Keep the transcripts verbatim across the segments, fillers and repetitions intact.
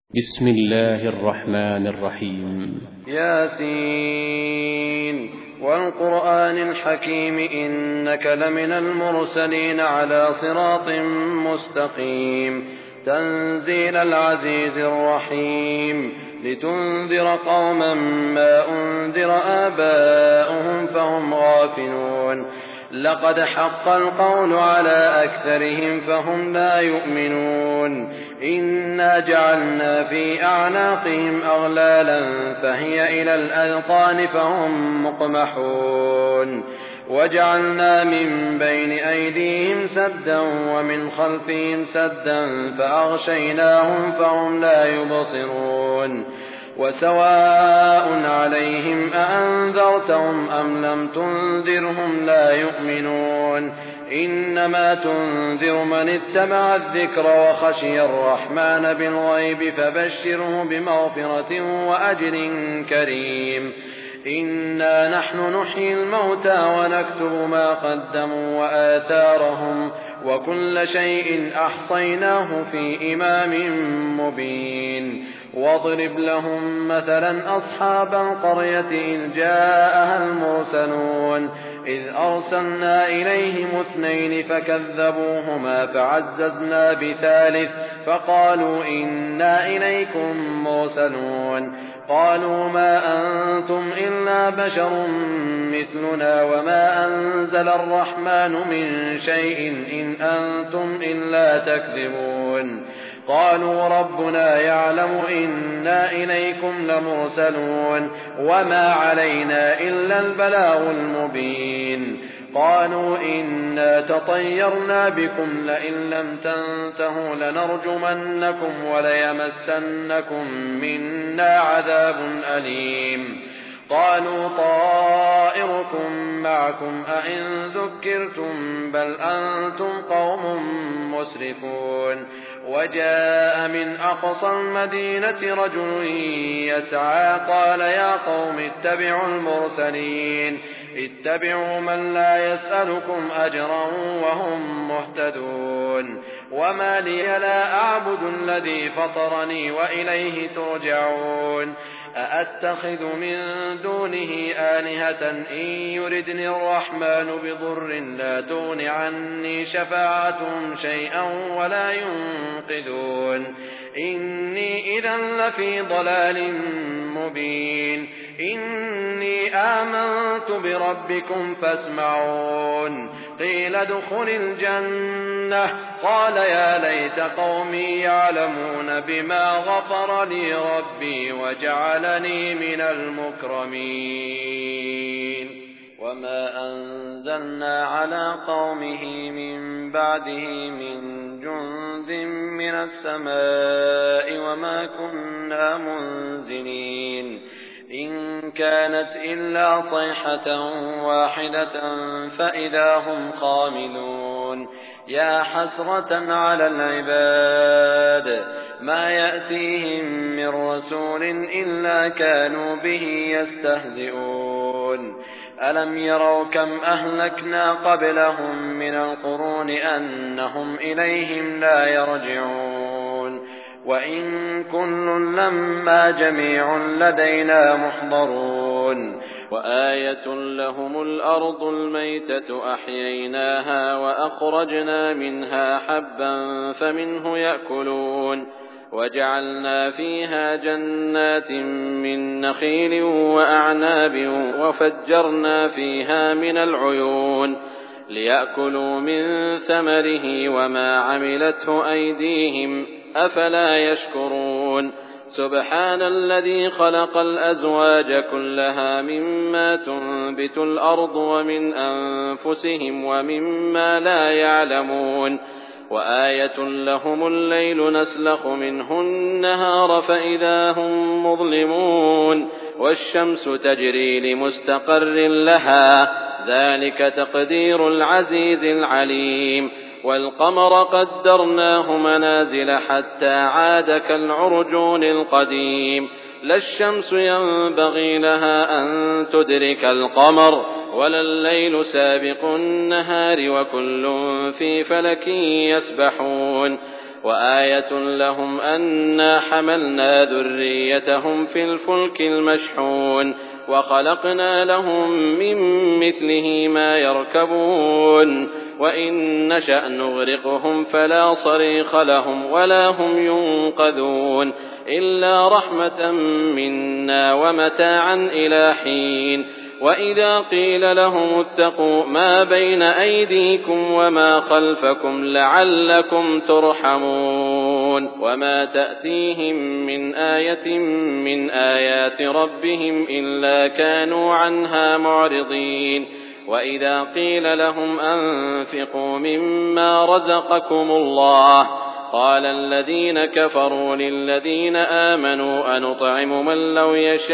بسم الله الرحمن الرحيم. ياسين والقرآن الحكيم إنك لمن المرسلين على صراط مستقيم تنزيل العزيز الرحيم لتنذر قوما ما أنذر آباؤهم فهم غافلون لقد حق القول على أكثرهم فهم لا يؤمنون إنا جعلنا في أعناقهم أغلالا فهي إلى الأذقان فهم مقمحون وجعلنا من بين أيديهم سدا ومن خلفهم سدا فأغشيناهم فهم لا يبصرون وسواء عليهم أأنذرتهم أم لم تنذرهم لا يؤمنون إنما تنذر من اتبع الذكر وخشي الرحمن بالغيب فبشره بمغفرة وأجر كريم إنا نحن نحيي الموتى ونكتب ما قدموا وآثارهم وكل شيء أحصيناه في إمام مبين واضرب لهم مثلا أصحاب القرية إذ جاءها المرسلون إذ أرسلنا إليهم اثنين فكذبوهما فعززنا بثالث فقالوا إنا إليكم مرسلون قالوا ما أنتم إلا بشر مثلنا وما أنزل الرحمن من شيء إن أنتم إلا تكذبون قالوا ربنا يعلم إنا إليكم لمرسلون وما علينا إلا البلاغ المبين قالوا إنا تطيرنا بكم لئن لم تنتهوا لنرجمنكم وليمسنكم منا عذاب أليم قالوا طائركم معكم أئن ذكرتم بل أنتم قوم مسرفون وجاء من أقصى المدينة رجل يسعى قال يا قوم اتبعوا المرسلين اتبعوا من لا يسألكم أجرا وهم مهتدون وما لي لا أعبد الذي فطرني وإليه ترجعون أأتخذ من دونه آلهة إن يردني الرحمن بضر لا تغن عني شفاعتهم شيئا ولا ينقذون إني إذا لفي ضلال مبين إني آمنت بربكم فاسمعون قيل ادخل الجنة قال يا ليت قومي يعلمون بما غفر لي ربي وجعلني من المكرمين وما أنزلنا على قومه من بعده من جند من السماء وما كنا منزلين إن كانت إلا صيحة واحدة فإذا هم خامدون يا حسرة على العباد ما يأتيهم من رسول إلا كانوا به يستهزئون ألم يروا كم أهلكنا قبلهم من القرون أنهم إليهم لا يرجعون وإن كل لما جميع لدينا محضرون وآية لهم الأرض الميتة أحييناها وأخرجنا منها حبا فمنه يأكلون وجعلنا فيها جنات من نخيل وأعناب وفجرنا فيها من العيون ليأكلوا من ثمره وما عملته أيديهم أفلا يشكرون سبحان الذي خلق الأزواج كلها مما تنبت الأرض ومن أنفسهم ومما لا يعلمون وآية لهم الليل نسلخ منه النهار فإذا هم مظلمون والشمس تجري لمستقر لها ذلك تقدير العزيز العليم والقمر قدرناه منازل حتى عاد كالعرجون القديم لا الشمس ينبغي لها أن تدرك القمر ولا الليل سابق النهار وكل في فلك يسبحون وآية لهم أنا حملنا ذريتهم في الفلك المشحون وخلقنا لهم من مثله ما يركبون وإن نشأ نغرقهم فلا صريخ لهم ولا هم ينقذون إلا رحمة منا ومتاعا إلى حين وإذا قيل لهم اتقوا ما بين أيديكم وما خلفكم لعلكم ترحمون وما تأتيهم من آية من آيات ربهم إلا كانوا عنها معرضين وإذا قيل لهم أنفقوا مما رزقكم الله قال الذين كفروا للذين آمنوا أنطعم من لو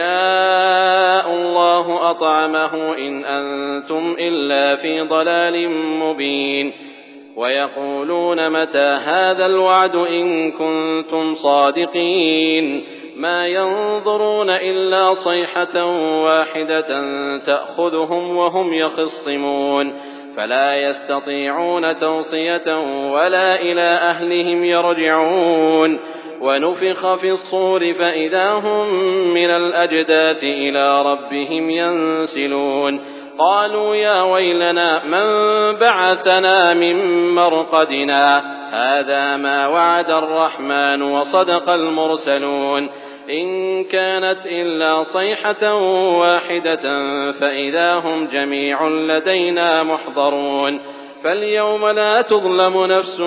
يشاء الله أطعمه إن أنتم إلا في ضلال مبين ويقولون متى هذا الوعد إن كنتم صادقين ما ينظرون إلا صيحة واحدة تأخذهم وهم يخصمون فلا يستطيعون توصية ولا إلى أهلهم يرجعون ونفخ في الصور فإذا هم من الأجداث إلى ربهم ينسلون قالوا يا ويلنا من بعثنا من مرقدنا هذا ما وعد الرحمن وصدق المرسلون إن كانت إلا صيحة واحدة فإذا هم جميع لدينا محضرون فاليوم لا تظلم نفس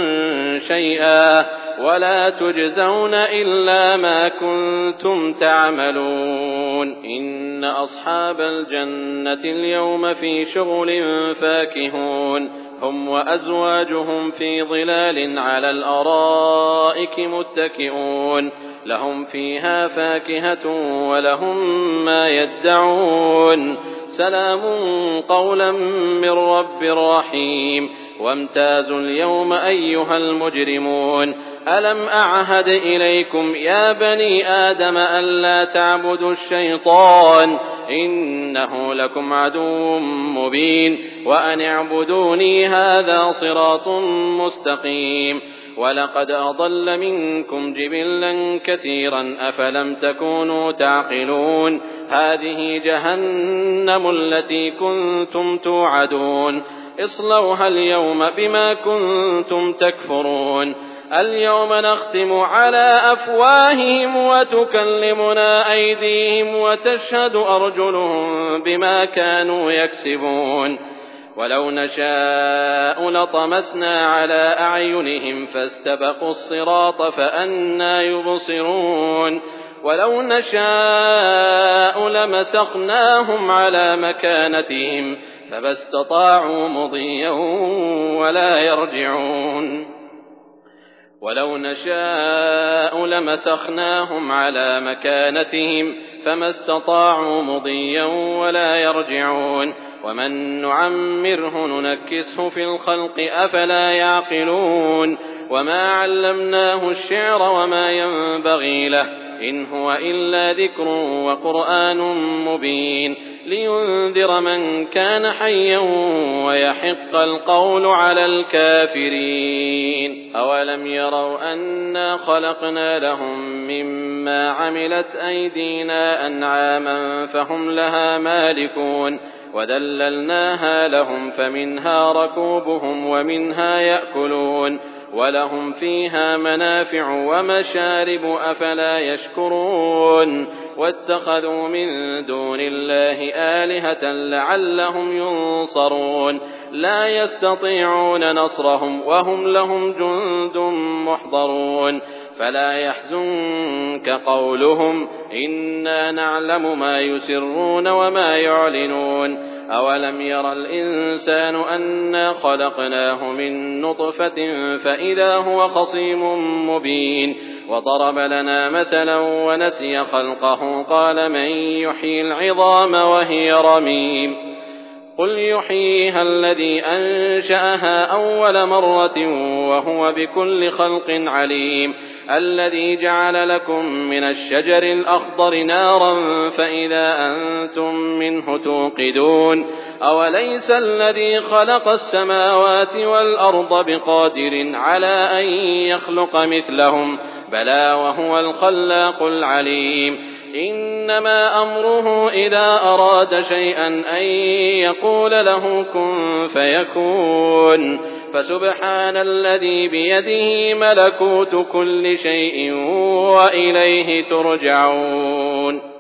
شيئا ولا تجزون إلا ما كنتم تعملون إن أصحاب الجنة اليوم في شغل فاكهون هم وأزواجهم في ظلال على الأرائك متكئون لهم فيها فاكهة ولهم ما يدعون سلام قولا من رب رحيم وامتازوا اليوم أيها المجرمون ألم أعهد إليكم يا بني آدم ألا تعبدوا الشيطان إنه لكم عدو مبين وأن اعبدوني هذا صراط مستقيم ولقد أضل منكم جبلا كثيرا أفلم تكونوا تعقلون هذه جهنم التي كنتم توعدون اصلوها اليوم بما كنتم تكفرون اليوم نختم على أفواههم وتكلمنا أيديهم وتشهد أرجلهم بما كانوا يكسبون ولو نشاء لطمسنا على أعينهم فاستبقوا الصراط فأنى يبصرون ولو نشاء لمسخناهم على مكانتهم فما استطاعوا مضيا ولا يرجعون ولو نشاء لمسخناهم على مكانتهم فما استطاعوا مضيا ولا يرجعون ومن نعمره ننكسه في الخلق أفلا يعقلون وما علمناه الشعر وما ينبغي له إن هو إلا ذكر وقرآن مبين لينذر من كان حيا ويحق القول على الكافرين أولم يروا أنا خلقنا لهم مما عملت أيدينا أنعاما فهم لها مالكون وذللناها لهم فمنها ركوبهم ومنها يأكلون ولهم فيها منافع ومشارب أفلا يشكرون واتخذوا من دون الله آلهة لعلهم ينصرون لا يستطيعون نصرهم وهم لهم جند محضرون فلا يحزنك قولهم إنا نعلم ما يسرون وما يعلنون أولم ير الإنسان أنا خلقناه من نطفة فإذا هو خصيم مبين وضرب لنا مثلا ونسي خلقه قال من يحيي العظام وهي رميم قل يحييها الذي أنشأها أول مرة وهو بكل خلق عليم الذي جعل لكم من الشجر الأخضر نارا فإذا أنتم منه توقدون أوليس الذي خلق السماوات والأرض بقادر على أن يخلق مثلهم بلى وهو الخلاق العليم إنما أمره إذا أراد شيئا أن يقول له كن فيكون فسبحان الذي بيده ملكوت كل شيء وإليه ترجعون.